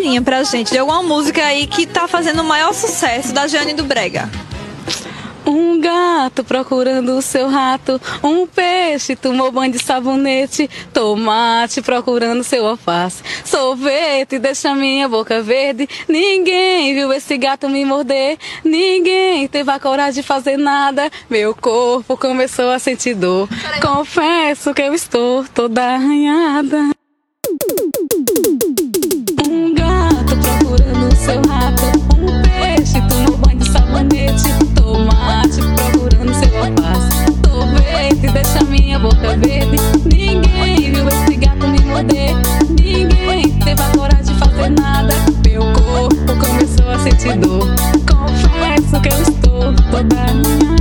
palhinha pra gente de alguma música aí que tá fazendo o maior sucesso da Jane do Brega. Um gato procurando o seu rato, um peixe tomou banho de sabonete, tomate procurando seu alface, sorvete deixa minha boca verde, ninguém viu esse gato me morder, ninguém teve a coragem de fazer nada, meu corpo começou a sentir dor, confesso que eu estou toda arranhada. Um gato procurando o seu rato, um peixe tomou banho de sabonete, tomate procurando seu alface, sorvete deixa minha boca verde, ninguém viu esse gato me morder, ninguém teve a coragem de fazer nada, meu corpo começou a sentir dor, confesso que eu estou toda arranhada.